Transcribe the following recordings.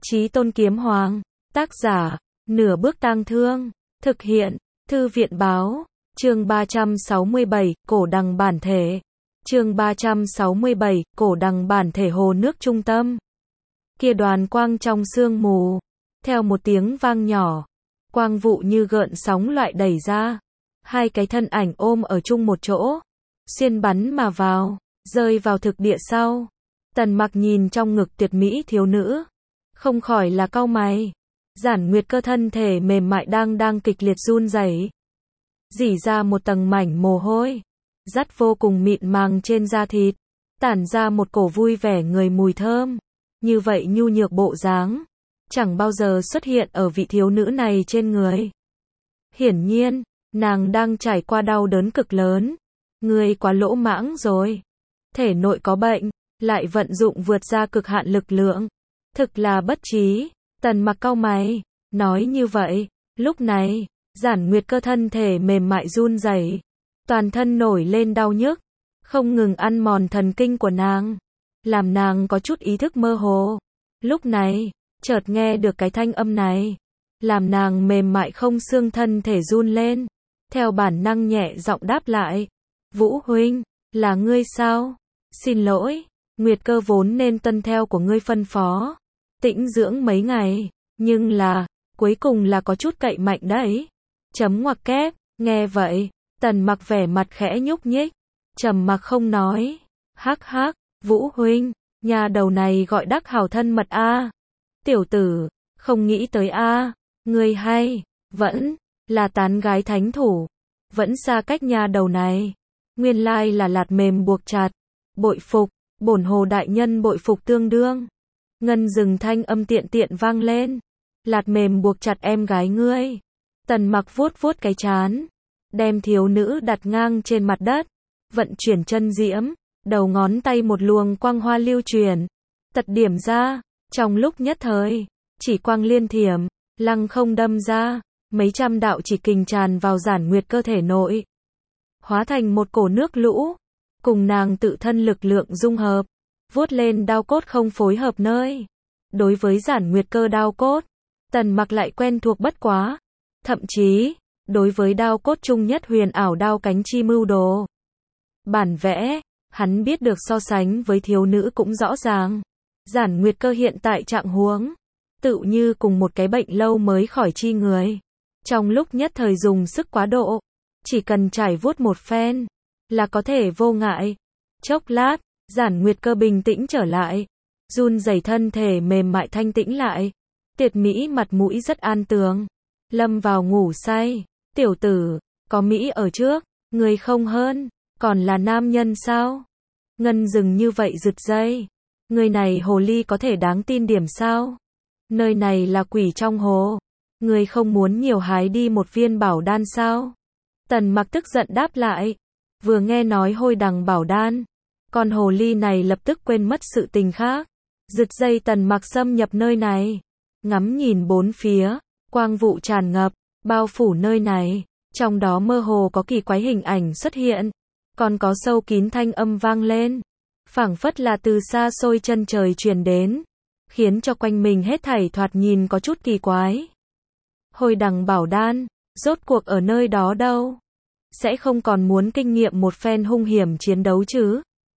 Chí Tôn Kiếm Hoàng. Tác giả, Nửa Bước Tang Thương. Thực hiện, Thư viện Báo. Chương 367, Cổ Đằng Bản Thể. Chương 367, Cổ Đằng Bản Thể. Hồ nước trung tâm. Kia đoàn quang trong sương mù. Theo một tiếng vang nhỏ, quang vụ như gợn sóng loại đẩy ra. Hai cái thân ảnh ôm ở chung một chỗ, xuyên bắn mà vào, rơi vào thực địa sau. Tần Mặc nhìn trong ngực tuyệt mỹ thiếu nữ, không khỏi là cau mày. Giản Nguyệt Cơ thân thể mềm mại đang kịch liệt run rẩy, rỉ ra một tầng mảnh mồ hôi, dắt vô cùng mịn màng trên da thịt, tản ra một cổ vui vẻ người mùi thơm. Như vậy nhu nhược bộ dáng, chẳng bao giờ xuất hiện ở vị thiếu nữ này trên người. Hiển nhiên, nàng đang trải qua đau đớn cực lớn. Ngươi quá lỗ mãng rồi. Thể nội có bệnh, lại vận dụng vượt ra cực hạn lực lượng. Thực là bất trí. Tần Mặc cau mày, nói như vậy. Lúc này, Giản Nguyệt Cơ thân thể mềm mại run rẩy, toàn thân nổi lên đau nhức, không ngừng ăn mòn thần kinh của nàng, làm nàng có chút ý thức mơ hồ. Lúc này, chợt nghe được cái thanh âm này, làm nàng mềm mại không xương thân thể run lên, theo bản năng nhẹ giọng đáp lại. Vũ huynh, là ngươi sao? Xin lỗi, Nguyệt Cơ vốn nên tuân theo của ngươi phân phó, tĩnh dưỡng mấy ngày, nhưng là, cuối cùng là có chút cậy mạnh đấy. Chấm ngoặc kép, nghe vậy, Tần Mặc vẻ mặt khẽ nhúc nhích, trầm mặc không nói. Hắc hắc, Vũ huynh, nhà đầu này gọi đắc hảo thân mật a. Tiểu tử, không nghĩ tới a, ngươi hay vẫn là tán gái thánh thủ, vẫn xa cách nhà đầu này. Nguyên lai là lạt mềm buộc chặt. Bội phục, bổn hồ đại nhân bội phục tương đương. Ngân Dừng thanh âm tiện tiện vang lên. Lạt mềm buộc chặt em gái ngươi. Tần Mặc vuốt vuốt cái trán, đem thiếu nữ đặt ngang trên mặt đất, vận chuyển chân diễm, đầu ngón tay một luồng quang hoa lưu truyền, tật điểm ra, trong lúc nhất thời, chỉ quang liên thiểm, lăng không đâm ra, mấy trăm đạo chỉ kình tràn vào Giản Nguyệt Cơ thể nội, hóa thành một cổ nước lũ, cùng nàng tự thân lực lượng dung hợp, vuốt lên đao cốt không phối hợp nơi. Đối với Giản Nguyệt Cơ đao cốt, Tần Mặc lại quen thuộc bất quá, thậm chí, đối với đao cốt trung nhất huyền ảo đao cánh chi mưu đồ, bản vẽ, hắn biết được so sánh với thiếu nữ cũng rõ ràng. Giản Nguyệt Cơ hiện tại trạng huống, tựu như cùng một cái bệnh lâu mới khỏi chi người. Trong lúc nhất thời dùng sức quá độ, chỉ cần trải vuốt một phen, là có thể vô ngại. Chốc lát, Giản Nguyệt Cơ bình tĩnh trở lại, run rẩy thân thể mềm mại thanh tĩnh lại, tuyệt mỹ mặt mũi rất an tường, lâm vào ngủ say. Tiểu tử, có Mỹ ở trước, người không hơn, còn là nam nhân sao? Ngân Dừng như vậy rực dây. Người này hồ ly có thể đáng tin điểm sao? Nơi này là quỷ trong hồ. Người không muốn nhiều hái đi một viên bảo đan sao? Tần Mặc tức giận đáp lại. Vừa nghe nói hôi đằng bảo đan, con hồ ly này lập tức quên mất sự tình khác. Rực dây Tần Mặc xâm nhập nơi này, ngắm nhìn bốn phía, quang vụ tràn ngập, bao phủ nơi này, trong đó mơ hồ có kỳ quái hình ảnh xuất hiện, còn có sâu kín thanh âm vang lên, phảng phất là từ xa xôi chân trời truyền đến, khiến cho quanh mình hết thảy thoạt nhìn có chút kỳ quái. Hôi đằng bảo đan, rốt cuộc ở nơi đó đâu? Sẽ không còn muốn kinh nghiệm một phen hung hiểm chiến đấu chứ?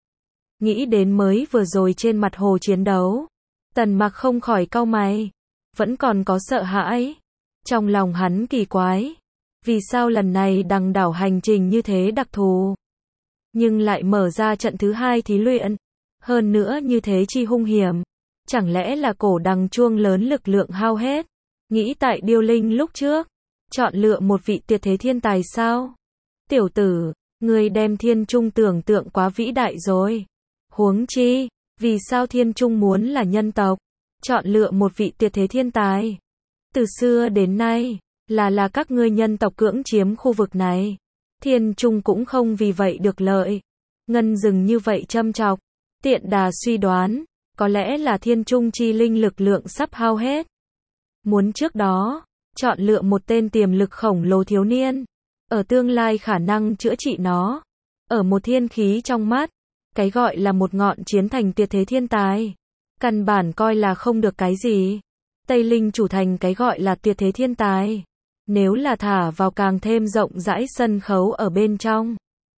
Nghĩ đến mới vừa rồi trên mặt hồ chiến đấu, Tần Mặc không khỏi cau mày, vẫn còn có sợ hãi. Trong lòng hắn kỳ quái, vì sao lần này đằng đảo hành trình như thế đặc thù, nhưng lại mở ra trận thứ hai thí luyện, hơn nữa như thế chi hung hiểm, chẳng lẽ là cổ đằng chuông lớn lực lượng hao hết? Nghĩ tại Điêu Linh lúc trước, chọn lựa một vị tuyệt thế thiên tài sao? Tiểu tử, ngươi đem thiên trung tưởng tượng quá vĩ đại rồi. Huống chi, vì sao thiên trung muốn là nhân tộc, chọn lựa một vị tuyệt thế thiên tài? Từ xưa đến nay, là các ngươi nhân tộc cưỡng chiếm khu vực này. Thiên trung cũng không vì vậy được lợi. Ngân Dừng như vậy châm chọc, tiện đà suy đoán, có lẽ là thiên trung chi linh lực lượng sắp hao hết. Muốn trước đó, chọn lựa một tên tiềm lực khổng lồ thiếu niên, ở tương lai khả năng chữa trị nó. Ở một thiên khí trong mắt, cái gọi là một ngọn chiến thành tuyệt thế thiên tài, căn bản coi là không được cái gì. Tây Linh chủ thành cái gọi là tuyệt thế thiên tài. Nếu là thả vào càng thêm rộng rãi sân khấu ở bên trong.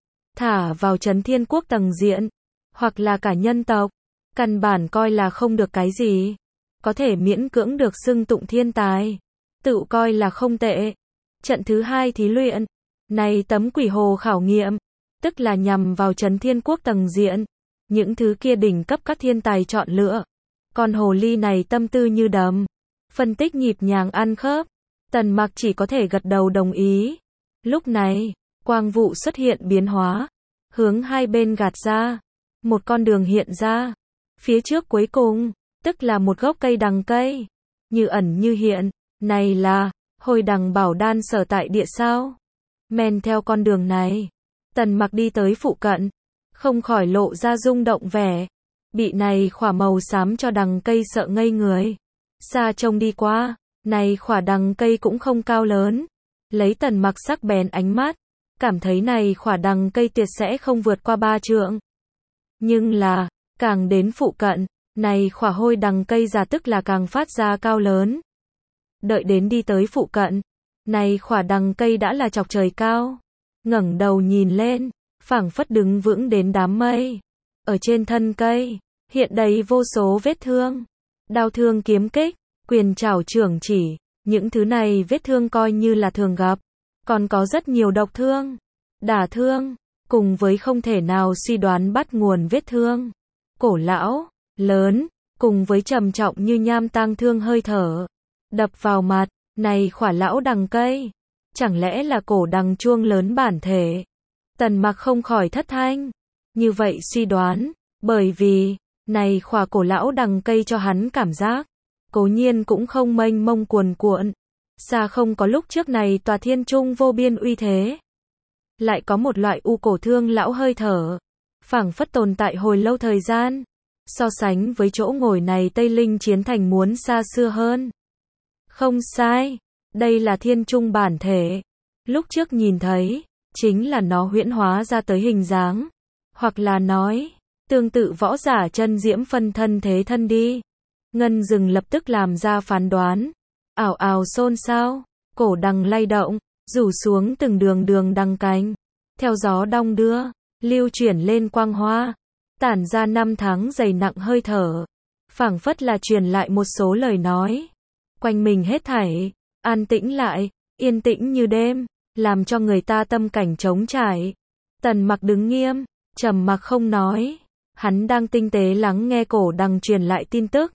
Thả vào Trấn Thiên Quốc tầng diện. Hoặc là cả nhân tộc. Căn bản coi là không được cái gì. Có thể miễn cưỡng được xưng tụng thiên tài. Tự coi là không tệ. Trận thứ 2 thí luyện. Này tấm quỷ hồ khảo nghiệm. Tức là nhằm vào Trấn Thiên Quốc tầng diện. Những thứ kia đỉnh cấp các thiên tài chọn lựa. Con hồ ly này tâm tư như đầm. Phân tích nhịp nhàng ăn khớp. Tần Mặc chỉ có thể gật đầu đồng ý. Lúc này, quang vụ xuất hiện biến hóa. Hướng hai bên gạt ra. Một con đường hiện ra. Phía trước cuối cùng, tức là một gốc cây đằng cây. Như ẩn như hiện. Này là, hồi đằng bảo đan sở tại địa sao? Men theo con đường này. Tần Mặc đi tới phụ cận. Không khỏi lộ ra rung động vẻ. Bị này khỏa màu xám cho đằng cây sợ ngây người. Xa trông đi qua, này khỏa đằng cây cũng không cao lớn. Lấy Tần Mặc sắc bén ánh mắt, cảm thấy này khỏa đằng cây tuyệt sẽ không vượt qua 3 trượng. Nhưng là, càng đến phụ cận, này khỏa hôi đằng cây già tức là càng phát ra cao lớn. Đợi đến đi tới phụ cận, này khỏa đằng cây đã là chọc trời cao. Ngẩng đầu nhìn lên, phảng phất đứng vững đến đám mây. Ở trên thân cây, hiện đầy vô số vết thương. Đao thương kiếm kích, quyền trảo chưởng chỉ, những thứ này vết thương coi như là thường gặp. Còn có rất nhiều độc thương, đả thương, cùng với không thể nào suy đoán bắt nguồn vết thương. Cổ lão, lớn, cùng với trầm trọng như nham tang thương hơi thở. Đập vào mặt, này khỏa lão đằng cây. Chẳng lẽ là cổ đằng chuông lớn bản thể? Tần Mặc không khỏi thất thanh. Như vậy suy đoán, bởi vì, này khỏa cổ lão đằng cây cho hắn cảm giác. Cố nhiên cũng không mênh mông cuồn cuộn. Xa không có lúc trước này tòa thiên trung vô biên uy thế. Lại có một loại u cổ thương lão hơi thở. Phảng phất tồn tại hồi lâu thời gian. So sánh với chỗ ngồi này Tây Linh chiến thành muốn xa xưa hơn. Không sai. Đây là thiên trung bản thể. Lúc trước nhìn thấy, chính là nó huyễn hóa ra tới hình dáng. Hoặc là nói, tương tự võ giả chân diễm phân thân thế thân đi. Ngân Dừng lập tức làm ra phán đoán. Ảo ảo xôn xao, cổ đằng lay động, rủ xuống từng đường đằng cánh. Theo gió đong đưa, lưu chuyển lên quang hoa. Tản ra năm tháng dày nặng hơi thở. Phảng phất là truyền lại một số lời nói. Quanh mình hết thảy, an tĩnh lại, yên tĩnh như đêm, làm cho người ta tâm cảnh trống trải. Tần Mặc đứng nghiêm, trầm mặc không nói. Hắn đang tinh tế lắng nghe cổ đằng truyền lại tin tức.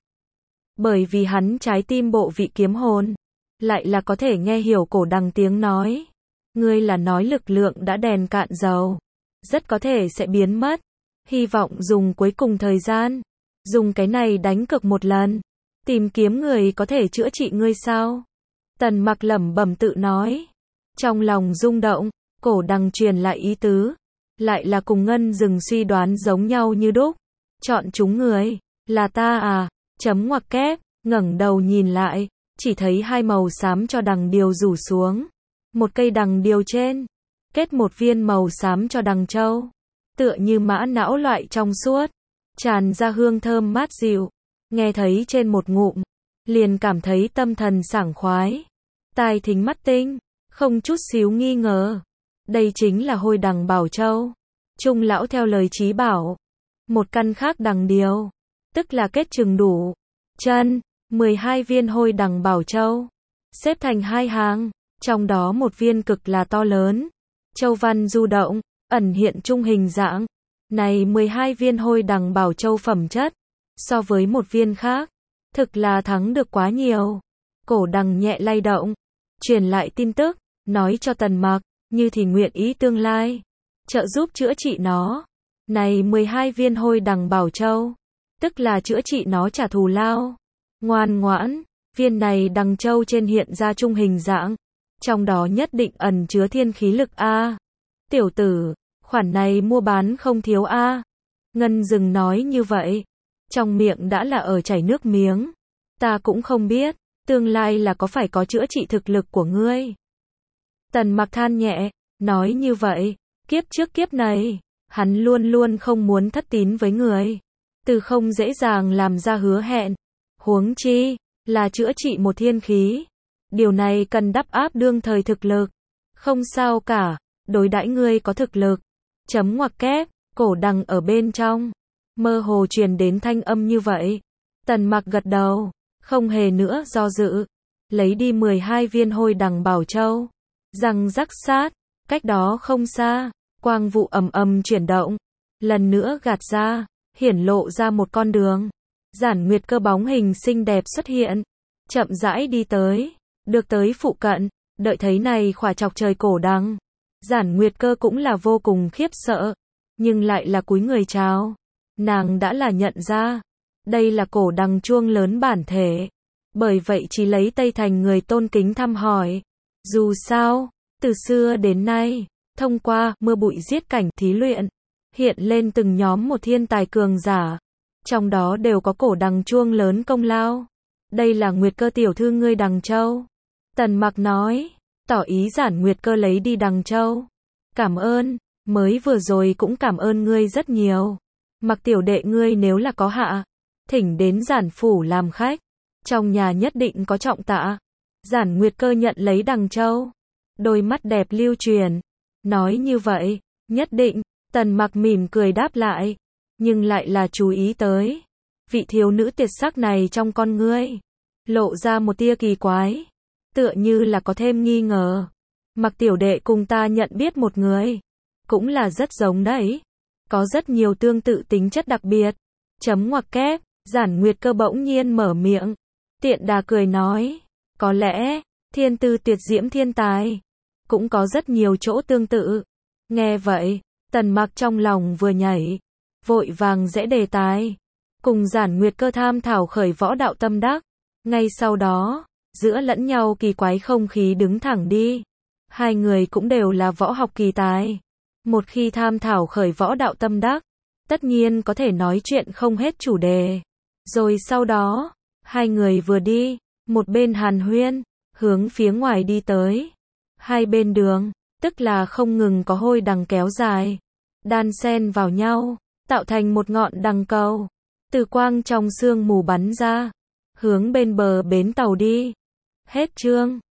Bởi vì hắn trái tim bộ vị kiếm hồn, lại là có thể nghe hiểu cổ đằng tiếng nói. Ngươi là nói lực lượng đã đèn cạn dầu, rất có thể sẽ biến mất. Hy vọng dùng cuối cùng thời gian, dùng cái này đánh cược một lần, tìm kiếm người có thể chữa trị ngươi sao? Tần Mặc lẩm bẩm tự nói. Trong lòng rung động, cổ đằng truyền lại ý tứ, lại là cùng Ngân Dừng suy đoán giống nhau như đúc. Chọn chúng người, là ta à? Chấm ngoặc kép, ngẩng đầu nhìn lại, chỉ thấy hai màu xám cho đằng điều rủ xuống. Một cây đằng điều trên, kết một viên màu xám cho đằng châu. Tựa như mã não loại trong suốt, tràn ra hương thơm mát dịu. Nghe thấy trên một ngụm, liền cảm thấy tâm thần sảng khoái. Tai thính mắt tinh, không chút xíu nghi ngờ. Đây chính là hôi đằng bảo châu. Trung lão theo lời chí bảo. Một căn khác đằng điều, tức là kết chừng đủ chân, 12 viên hôi đằng bảo châu. Xếp thành hai hàng, trong đó một viên cực là to lớn. Châu văn du động, ẩn hiện trung hình dạng. Này 12 viên hôi đằng bảo châu phẩm chất, so với một viên khác, thực là thắng được quá nhiều. Cổ đằng nhẹ lay động, truyền lại tin tức, nói cho Tần Mặc, như thì nguyện ý tương lai, trợ giúp chữa trị nó. Này 12 viên hôi đằng bảo châu, tức là chữa trị nó trả thù lao. Ngoan ngoãn, viên này đằng châu trên hiện ra trung hình dạng, trong đó nhất định ẩn chứa thiên khí lực a. Tiểu tử, khoản này mua bán không thiếu a. Ngân Dừng nói như vậy, trong miệng đã là ở chảy nước miếng. Ta cũng không biết, tương lai là có phải có chữa trị thực lực của ngươi. Tần Mặc than nhẹ, nói như vậy, kiếp trước kiếp này, hắn luôn luôn không muốn thất tín với người. Từ không dễ dàng làm ra hứa hẹn. Huống chi, là chữa trị một thiên khí. Điều này cần đắp áp đương thời thực lực. Không sao cả, đối đãi ngươi có thực lực. Chấm ngoặc kép, cổ đằng ở bên trong. Mơ hồ truyền đến thanh âm như vậy. Tần Mặc gật đầu, không hề nữa do dự. Lấy đi 12 viên hôi đằng bảo châu. Răng rắc sát, cách đó không xa, quang vụ ầm ầm chuyển động. Lần nữa gạt ra, hiển lộ ra một con đường. Giản Nguyệt Cơ bóng hình xinh đẹp xuất hiện, chậm rãi đi tới, được tới phụ cận, đợi thấy này khỏa chọc trời cổ đằng. Giản Nguyệt Cơ cũng là vô cùng khiếp sợ, nhưng lại là cúi người chào. Nàng đã là nhận ra, đây là cổ đằng chuông lớn bản thể. Bởi vậy chỉ lấy Tây Thành người tôn kính thăm hỏi. Dù sao, từ xưa đến nay, thông qua mưa bụi giết cảnh thí luyện, hiện lên từng nhóm một thiên tài cường giả. Trong đó đều có cổ đằng chuông lớn công lao. Đây là Nguyệt Cơ tiểu thư ngươi Đằng Châu. Tần Mặc nói, tỏ ý Giản Nguyệt Cơ lấy đi Đằng Châu. Cảm ơn, mới vừa rồi cũng cảm ơn ngươi rất nhiều. Mặc tiểu đệ ngươi nếu là có hạ, thỉnh đến Giản phủ làm khách. Trong nhà nhất định có trọng tạ. Giản Nguyệt Cơ nhận lấy Đằng Châu. Đôi mắt đẹp lưu truyền. Nói như vậy, nhất định. Tần Mặc mỉm cười đáp lại. Nhưng lại là chú ý tới. Vị thiếu nữ tuyệt sắc này trong con ngươi. Lộ ra một tia kỳ quái. Tựa như là có thêm nghi ngờ. Mặc tiểu đệ cùng ta nhận biết một người. Cũng là rất giống đấy. Có rất nhiều tương tự tính chất đặc biệt. Chấm ngoặc kép. Giản Nguyệt Cơ bỗng nhiên mở miệng. Tiện đà cười nói. Có lẽ, thiên tư tuyệt diễm thiên tài. Cũng có rất nhiều chỗ tương tự. Nghe vậy, Tần Mặc trong lòng vừa nhảy. Vội vàng rẽ đề tài. Cùng Giản Nguyệt Cơ tham thảo khởi võ đạo tâm đắc. Ngay sau đó, giữa lẫn nhau kỳ quái không khí đứng thẳng đi. Hai người cũng đều là võ học kỳ tài. Một khi tham thảo khởi võ đạo tâm đắc, tất nhiên có thể nói chuyện không hết chủ đề. Rồi sau đó, hai người vừa đi, một bên hàn huyên, hướng phía ngoài đi tới. Hai bên đường, tức là không ngừng có hôi đằng kéo dài, đan xen vào nhau, tạo thành một ngọn đằng cầu. Từ quang trong sương mù bắn ra, hướng bên bờ bến tàu đi. Hết chương.